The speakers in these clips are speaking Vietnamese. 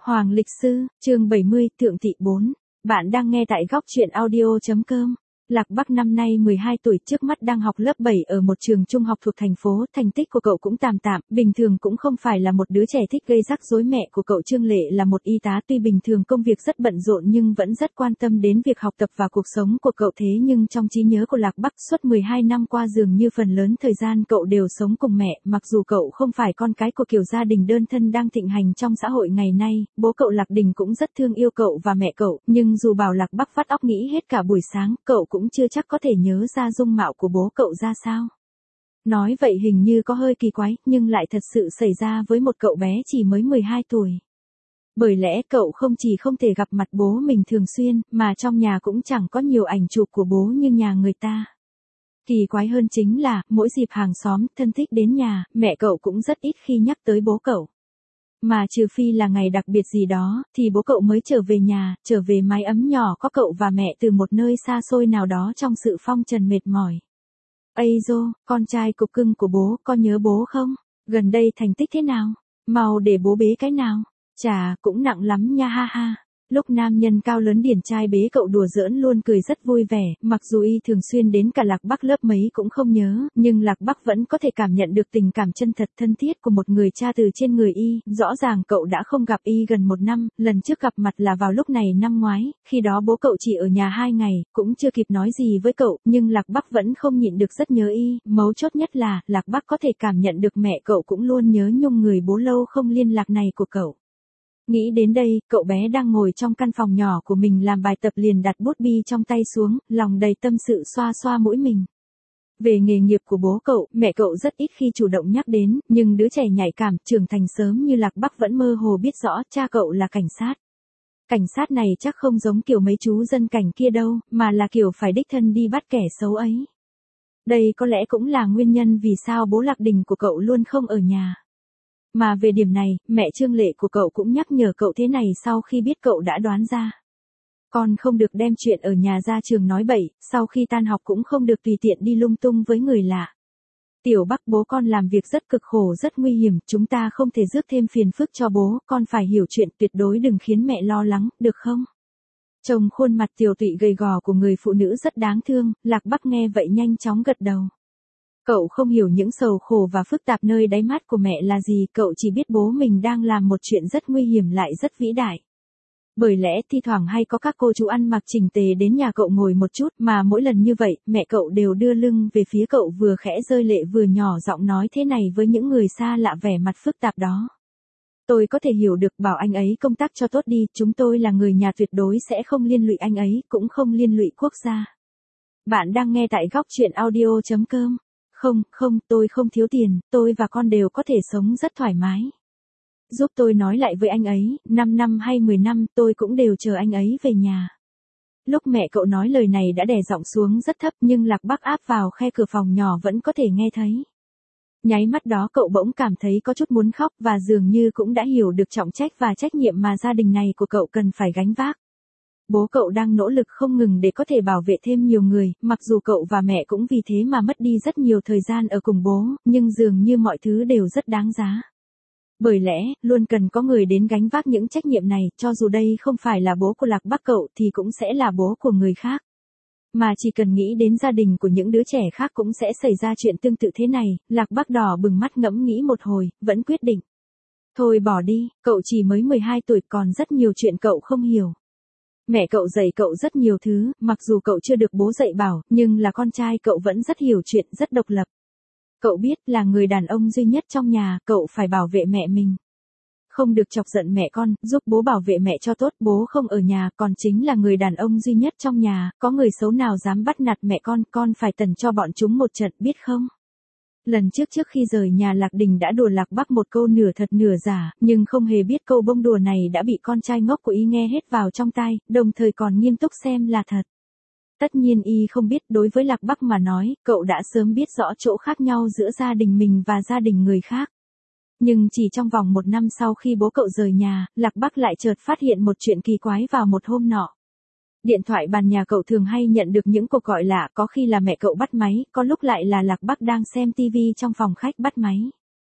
Hoàng Lịch Sư, chương 70, Thượng Thị 4. Bạn đang nghe tại góc truyện audio.com. Lạc Bắc năm nay 12 tuổi, trước mắt đang học lớp 7 ở một trường trung học thuộc thành phố, thành tích của cậu cũng tạm tạm, bình thường cũng không phải là một đứa trẻ thích gây rắc rối. Mẹ của cậu Trương Lệ là một y tá, tuy bình thường công việc rất bận rộn nhưng vẫn rất quan tâm đến việc học tập và cuộc sống của cậu. Thế nhưng trong trí nhớ của Lạc Bắc, suốt 12 năm qua dường như phần lớn thời gian cậu đều sống cùng mẹ. Mặc dù cậu không phải con cái của kiểu gia đình đơn thân đang thịnh hành trong xã hội ngày nay, bố cậu Lạc Đình cũng rất thương yêu cậu và mẹ cậu, nhưng dù bảo Lạc Bắc vắt óc nghĩ hết cả buổi sáng, cậu cũng chưa chắc có thể nhớ ra dung mạo của bố cậu ra sao. Nói vậy hình như có hơi kỳ quái, nhưng lại thật sự xảy ra với một cậu bé chỉ mới 12 tuổi. Bởi lẽ cậu không chỉ không thể gặp mặt bố mình thường xuyên, mà trong nhà cũng chẳng có nhiều ảnh chụp của bố như nhà người ta. Kỳ quái hơn chính là, mỗi dịp hàng xóm, thân thích đến nhà, mẹ cậu cũng rất ít khi nhắc tới bố cậu. Mà trừ phi là ngày đặc biệt gì đó, thì bố cậu mới trở về nhà, trở về mái ấm nhỏ có cậu và mẹ từ một nơi xa xôi nào đó trong sự phong trần mệt mỏi. Ây dô, con trai cục cưng của bố, con nhớ bố không? Gần đây thành tích thế nào? Mau để bố bế cái nào? Chà, cũng nặng lắm nha ha ha. Lúc nam nhân cao lớn điển trai bế cậu đùa giỡn luôn cười rất vui vẻ, mặc dù y thường xuyên đến cả Lạc Bắc lớp mấy cũng không nhớ, nhưng Lạc Bắc vẫn có thể cảm nhận được tình cảm chân thật thân thiết của một người cha từ trên người y. Rõ ràng cậu đã không gặp y gần 1 năm, lần trước gặp mặt là vào lúc này năm ngoái, khi đó bố cậu chỉ ở nhà 2 ngày, cũng chưa kịp nói gì với cậu, nhưng Lạc Bắc vẫn không nhịn được rất nhớ y. Mấu chốt nhất là, Lạc Bắc có thể cảm nhận được mẹ cậu cũng luôn nhớ nhung người bố lâu không liên lạc này của cậu. Nghĩ đến đây, cậu bé đang ngồi trong căn phòng nhỏ của mình làm bài tập liền đặt bút bi trong tay xuống, lòng đầy tâm sự xoa xoa mũi mình. Về nghề nghiệp của bố cậu, mẹ cậu rất ít khi chủ động nhắc đến, nhưng đứa trẻ nhạy cảm, trưởng thành sớm như Lạc Bắc vẫn mơ hồ biết rõ, cha cậu là cảnh sát. Cảnh sát này chắc không giống kiểu mấy chú dân cảnh kia đâu, mà là kiểu phải đích thân đi bắt kẻ xấu ấy. Đây có lẽ cũng là nguyên nhân vì sao bố Lạc Đình của cậu luôn không ở nhà. Mà về điểm này, mẹ Trương Lệ của cậu cũng nhắc nhở cậu thế này sau khi biết cậu đã đoán ra. Con không được đem chuyện ở nhà ra trường nói bậy, sau khi tan học cũng không được tùy tiện đi lung tung với người lạ. Tiểu Bắc, bố con làm việc rất cực khổ rất nguy hiểm, chúng ta không thể rước thêm phiền phức cho bố, con phải hiểu chuyện, tuyệt đối đừng khiến mẹ lo lắng, được không? Trông khuôn mặt tiều tụy gầy gò của người phụ nữ rất đáng thương, Lạc Bắc nghe vậy nhanh chóng gật đầu. Cậu không hiểu những sầu khổ và phức tạp nơi đáy mắt của mẹ là gì, cậu chỉ biết bố mình đang làm một chuyện rất nguy hiểm lại rất vĩ đại. Bởi lẽ thi thoảng hay có các cô chú ăn mặc chỉnh tề đến nhà cậu ngồi một chút, mà mỗi lần như vậy, mẹ cậu đều đưa lưng về phía cậu, vừa khẽ rơi lệ vừa nhỏ giọng nói thế này với những người xa lạ vẻ mặt phức tạp đó. Tôi có thể hiểu được, bảo anh ấy công tác cho tốt đi, chúng tôi là người nhà tuyệt đối sẽ không liên lụy anh ấy, cũng không liên lụy quốc gia. Bạn đang nghe tại góc truyện audio.com. Không, tôi không thiếu tiền, tôi và con đều có thể sống rất thoải mái. Giúp tôi nói lại với anh ấy, 5 năm hay 10 năm tôi cũng đều chờ anh ấy về nhà. Lúc mẹ cậu nói lời này đã đè giọng xuống rất thấp nhưng Lạc Bắc áp vào khe cửa phòng nhỏ vẫn có thể nghe thấy. Nháy mắt đó cậu bỗng cảm thấy có chút muốn khóc và dường như cũng đã hiểu được trọng trách và trách nhiệm mà gia đình này của cậu cần phải gánh vác. Bố cậu đang nỗ lực không ngừng để có thể bảo vệ thêm nhiều người, mặc dù cậu và mẹ cũng vì thế mà mất đi rất nhiều thời gian ở cùng bố, nhưng dường như mọi thứ đều rất đáng giá. Bởi lẽ, luôn cần có người đến gánh vác những trách nhiệm này, cho dù đây không phải là bố của Lạc Bắc cậu thì cũng sẽ là bố của người khác. Mà chỉ cần nghĩ đến gia đình của những đứa trẻ khác cũng sẽ xảy ra chuyện tương tự thế này, Lạc Bắc đỏ bừng mắt ngẫm nghĩ một hồi, vẫn quyết định. Thôi bỏ đi, cậu chỉ mới 12 tuổi còn rất nhiều chuyện cậu không hiểu. Mẹ cậu dạy cậu rất nhiều thứ, mặc dù cậu chưa được bố dạy bảo, nhưng là con trai cậu vẫn rất hiểu chuyện, rất độc lập. Cậu biết là người đàn ông duy nhất trong nhà, cậu phải bảo vệ mẹ mình. Không được chọc giận mẹ con, giúp bố bảo vệ mẹ cho tốt, bố không ở nhà, còn chính là người đàn ông duy nhất trong nhà, có người xấu nào dám bắt nạt mẹ con phải tần cho bọn chúng một trận, biết không? Lần trước khi rời nhà Lạc Đình đã đùa Lạc Bắc một câu nửa thật nửa giả, nhưng không hề biết câu bông đùa này đã bị con trai ngốc của y nghe hết vào trong tai, đồng thời còn nghiêm túc xem là thật. Tất nhiên y không biết, đối với Lạc Bắc mà nói, cậu đã sớm biết rõ chỗ khác nhau giữa gia đình mình và gia đình người khác. Nhưng chỉ trong vòng 1 năm sau khi bố cậu rời nhà, Lạc Bắc lại chợt phát hiện một chuyện kỳ quái vào một hôm nọ. Điện thoại bàn nhà cậu thường hay nhận được những cuộc gọi lạ, có khi là mẹ cậu bắt máy, có lúc lại là Lạc Bắc đang xem TV trong phòng khách bắt máy.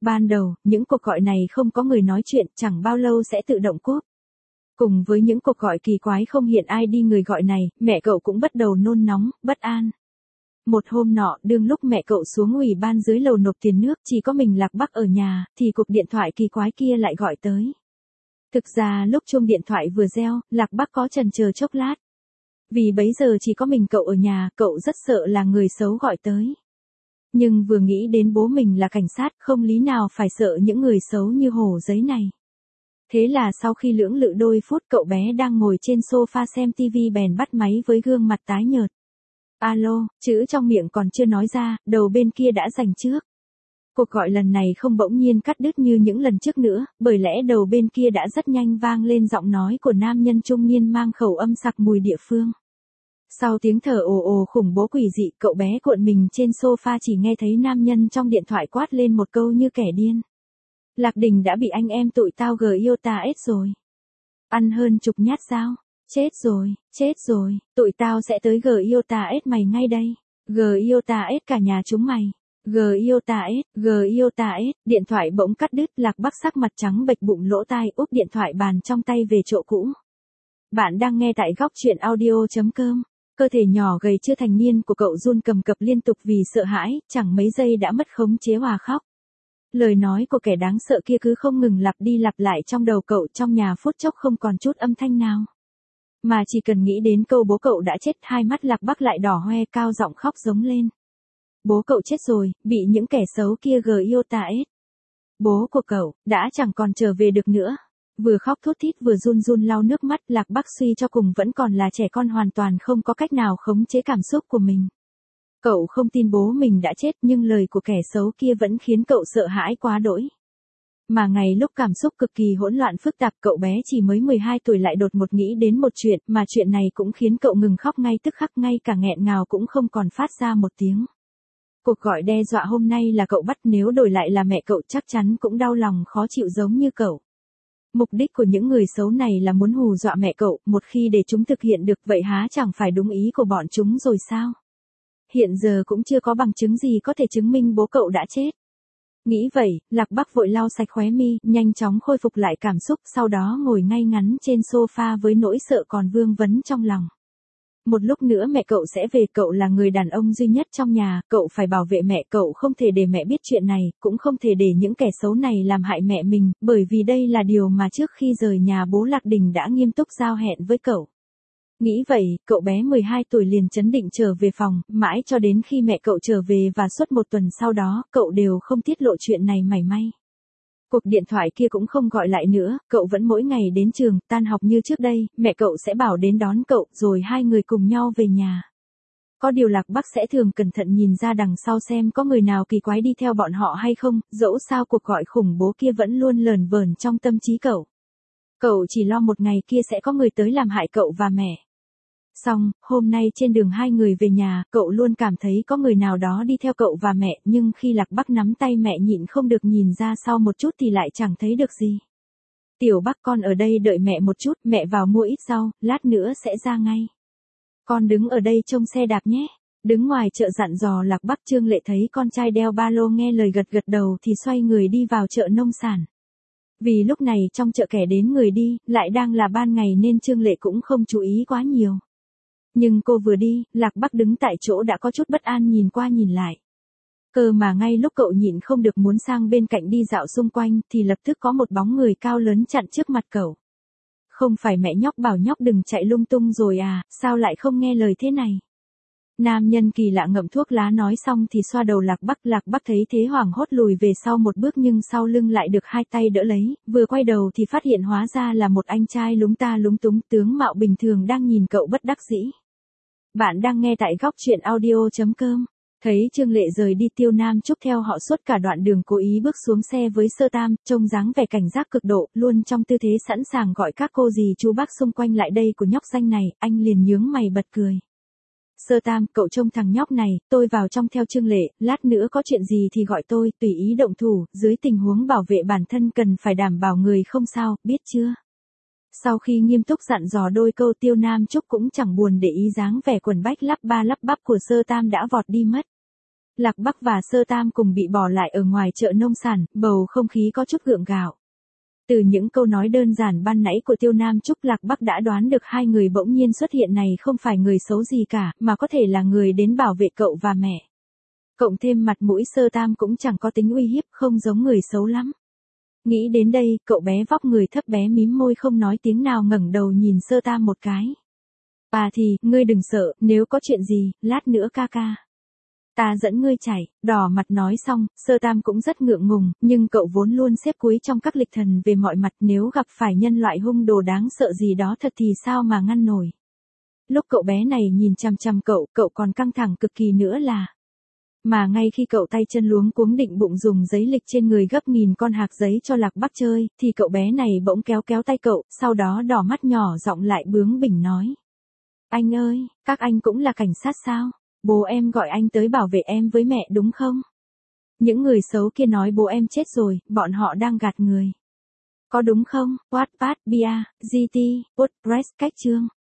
Ban đầu, những cuộc gọi này không có người nói chuyện, chẳng bao lâu sẽ tự động cúp. Cùng với những cuộc gọi kỳ quái không hiện ID người gọi này, mẹ cậu cũng bắt đầu nôn nóng, bất an. Một hôm nọ, đương lúc mẹ cậu xuống ủy ban dưới lầu nộp tiền nước, chỉ có mình Lạc Bắc ở nhà, thì cuộc điện thoại kỳ quái kia lại gọi tới. Thực ra lúc chuông điện thoại vừa reo, Lạc Bắc có chần chờ chốc lát. Vì bấy giờ chỉ có mình cậu ở nhà, cậu rất sợ là người xấu gọi tới. Nhưng vừa nghĩ đến bố mình là cảnh sát, không lý nào phải sợ những người xấu như hổ giấy này. Thế là sau khi lưỡng lự đôi phút, cậu bé đang ngồi trên sofa xem tivi bèn bắt máy với gương mặt tái nhợt. Alo, chữ trong miệng còn chưa nói ra, đầu bên kia đã giành trước. Cuộc gọi lần này không bỗng nhiên cắt đứt như những lần trước nữa, bởi lẽ đầu bên kia đã rất nhanh vang lên giọng nói của nam nhân trung niên mang khẩu âm sặc mùi địa phương. Sau tiếng thở ồ ồ khủng bố quỷ dị, cậu bé cuộn mình trên sofa chỉ nghe thấy nam nhân trong điện thoại quát lên một câu như kẻ điên. Lạc Đình đã bị anh em tụi tao yêu ta ết rồi. Ăn hơn chục nhát dao. Chết rồi, tụi tao sẽ tới yêu ta ết mày ngay đây. Yêu ta ết cả nhà chúng mày. Yêu ta ết, điện thoại bỗng cắt đứt, Lạc Bắc sắc mặt trắng bệch bụng lỗ tai úp điện thoại bàn trong tay về chỗ cũ. Bạn đang nghe tại góc truyện audio.com. Cơ thể nhỏ gầy chưa thành niên của cậu run cầm cập liên tục vì sợ hãi, chẳng mấy giây đã mất khống chế hòa khóc. Lời nói của kẻ đáng sợ kia cứ không ngừng lặp đi lặp lại trong đầu cậu, trong nhà phút chốc không còn chút âm thanh nào. Mà chỉ cần nghĩ đến câu bố cậu đã chết, hai mắt Lạc Bắc lại đỏ hoe, cao giọng khóc giống lên. Bố cậu chết rồi, bị những kẻ xấu kia yêu ta ết. Bố của cậu, đã chẳng còn trở về được nữa. Vừa khóc thút thít vừa run run lau nước mắt, Lạc Bắc suy cho cùng vẫn còn là trẻ con, hoàn toàn không có cách nào khống chế cảm xúc của mình. Cậu không tin bố mình đã chết, nhưng lời của kẻ xấu kia vẫn khiến cậu sợ hãi quá đỗi. Mà ngày lúc cảm xúc cực kỳ hỗn loạn phức tạp, cậu bé chỉ mới 12 tuổi lại đột ngột nghĩ đến một chuyện, mà chuyện này cũng khiến cậu ngừng khóc ngay tức khắc, ngay cả nghẹn ngào cũng không còn phát ra một tiếng. Cuộc gọi đe dọa hôm nay là cậu bắt, nếu đổi lại là mẹ cậu chắc chắn cũng đau lòng khó chịu giống như cậu. Mục đích của những người xấu này là muốn hù dọa mẹ cậu, một khi để chúng thực hiện được vậy há chẳng phải đúng ý của bọn chúng rồi sao? Hiện giờ cũng chưa có bằng chứng gì có thể chứng minh bố cậu đã chết. Nghĩ vậy, Lạc Bắc vội lau sạch khóe mi, nhanh chóng khôi phục lại cảm xúc, sau đó ngồi ngay ngắn trên sofa với nỗi sợ còn vương vấn trong lòng. Một lúc nữa mẹ cậu sẽ về, cậu là người đàn ông duy nhất trong nhà, cậu phải bảo vệ mẹ, cậu không thể để mẹ biết chuyện này, cũng không thể để những kẻ xấu này làm hại mẹ mình, bởi vì đây là điều mà trước khi rời nhà bố Lạc Đình đã nghiêm túc giao hẹn với cậu. Nghĩ vậy, cậu bé 12 tuổi liền chấn định trở về phòng, mãi cho đến khi mẹ cậu trở về và suốt một tuần sau đó, cậu đều không tiết lộ chuyện này mảy may. Cuộc điện thoại kia cũng không gọi lại nữa, cậu vẫn mỗi ngày đến trường, tan học như trước đây, mẹ cậu sẽ bảo đến đón cậu, rồi hai người cùng nhau về nhà. Có điều Lạc Bắc sẽ thường cẩn thận nhìn ra đằng sau xem có người nào kỳ quái đi theo bọn họ hay không, dẫu sao cuộc gọi khủng bố kia vẫn luôn lờn vờn trong tâm trí cậu. Cậu chỉ lo một ngày kia sẽ có người tới làm hại cậu và mẹ. Xong, hôm nay trên đường hai người về nhà, cậu luôn cảm thấy có người nào đó đi theo cậu và mẹ, nhưng khi Lạc Bắc nắm tay mẹ nhịn không được nhìn ra sau một chút thì lại chẳng thấy được gì. Tiểu Bắc, con ở đây đợi mẹ một chút, mẹ vào mua ít rau, lát nữa sẽ ra ngay. Con đứng ở đây trông xe đạp nhé. Đứng ngoài chợ dặn dò Lạc Bắc. Trương Lệ thấy con trai đeo ba lô nghe lời gật gật đầu thì xoay người đi vào chợ nông sản. Vì lúc này trong chợ kẻ đến người đi, lại đang là ban ngày nên Trương Lệ cũng không chú ý quá nhiều. Nhưng cô vừa đi, Lạc Bắc đứng tại chỗ đã có chút bất an nhìn qua nhìn lại. Cơ mà ngay lúc cậu nhịn không được muốn sang bên cạnh đi dạo xung quanh thì lập tức có một bóng người cao lớn chặn trước mặt cậu. Không phải mẹ nhóc bảo nhóc đừng chạy lung tung rồi à, sao lại không nghe lời thế này? Nam nhân kỳ lạ ngậm thuốc lá nói xong thì xoa đầu Lạc Bắc thấy thế hoảng hốt lùi về sau một bước nhưng sau lưng lại được hai tay đỡ lấy, vừa quay đầu thì phát hiện hóa ra là một anh trai lúng ta lúng túng tướng mạo bình thường đang nhìn cậu bất đắc dĩ. Bạn đang nghe tại góc truyện audio.com. Thấy Trương Lệ rời đi, Tiêu Nam Trúc theo họ suốt cả đoạn đường cố ý bước xuống xe với Sơ Tam, trông dáng vẻ cảnh giác cực độ, luôn trong tư thế sẵn sàng gọi các cô dì chú bác xung quanh lại đây của nhóc danh này, anh liền nhướng mày bật cười. Sơ Tam, cậu trông thằng nhóc này, tôi vào trong theo Trương Lệ, lát nữa có chuyện gì thì gọi tôi, tùy ý động thủ, dưới tình huống bảo vệ bản thân cần phải đảm bảo người không sao, biết chưa? Sau khi nghiêm túc dặn dò đôi câu, Tiêu Nam Trúc cũng chẳng buồn để ý dáng vẻ quần bách lắp ba lắp bắp của Sơ Tam đã vọt đi mất. Lạc Bắc và Sơ Tam cùng bị bỏ lại ở ngoài chợ nông sản, bầu không khí có chút gượng gạo. Từ những câu nói đơn giản ban nãy của Tiêu Nam Trúc, Lạc Bắc đã đoán được hai người bỗng nhiên xuất hiện này không phải người xấu gì cả, mà có thể là người đến bảo vệ cậu và mẹ. Cộng thêm mặt mũi Sơ Tam cũng chẳng có tính uy hiếp, không giống người xấu lắm. Nghĩ đến đây, cậu bé vóc người thấp bé mím môi không nói tiếng nào, ngẩng đầu nhìn Sơ Tam một cái. Thì, ngươi đừng sợ, nếu có chuyện gì, lát nữa ca ca. Ta dẫn ngươi chạy, đỏ mặt nói xong, Sơ Tam cũng rất ngượng ngùng, nhưng cậu vốn luôn xếp cuối trong các lịch thần về mọi mặt, nếu gặp phải nhân loại hung đồ đáng sợ gì đó thật thì sao mà ngăn nổi. Lúc cậu bé này nhìn chằm chằm cậu còn căng thẳng cực kỳ nữa là. Mà ngay khi cậu tay chân luống cuống định bụng dùng giấy lịch trên người gấp nghìn con hạc giấy cho Lạc Bắc chơi, thì cậu bé này bỗng kéo tay cậu, sau đó đỏ mắt nhỏ giọng lại bướng bỉnh nói. Anh ơi, các anh cũng là cảnh sát sao? Bố em gọi anh tới bảo vệ em với mẹ đúng không? Những người xấu kia nói bố em chết rồi, bọn họ đang gạt người. Có đúng không? Wattpad, Bia, GT, WordPress, cách chương.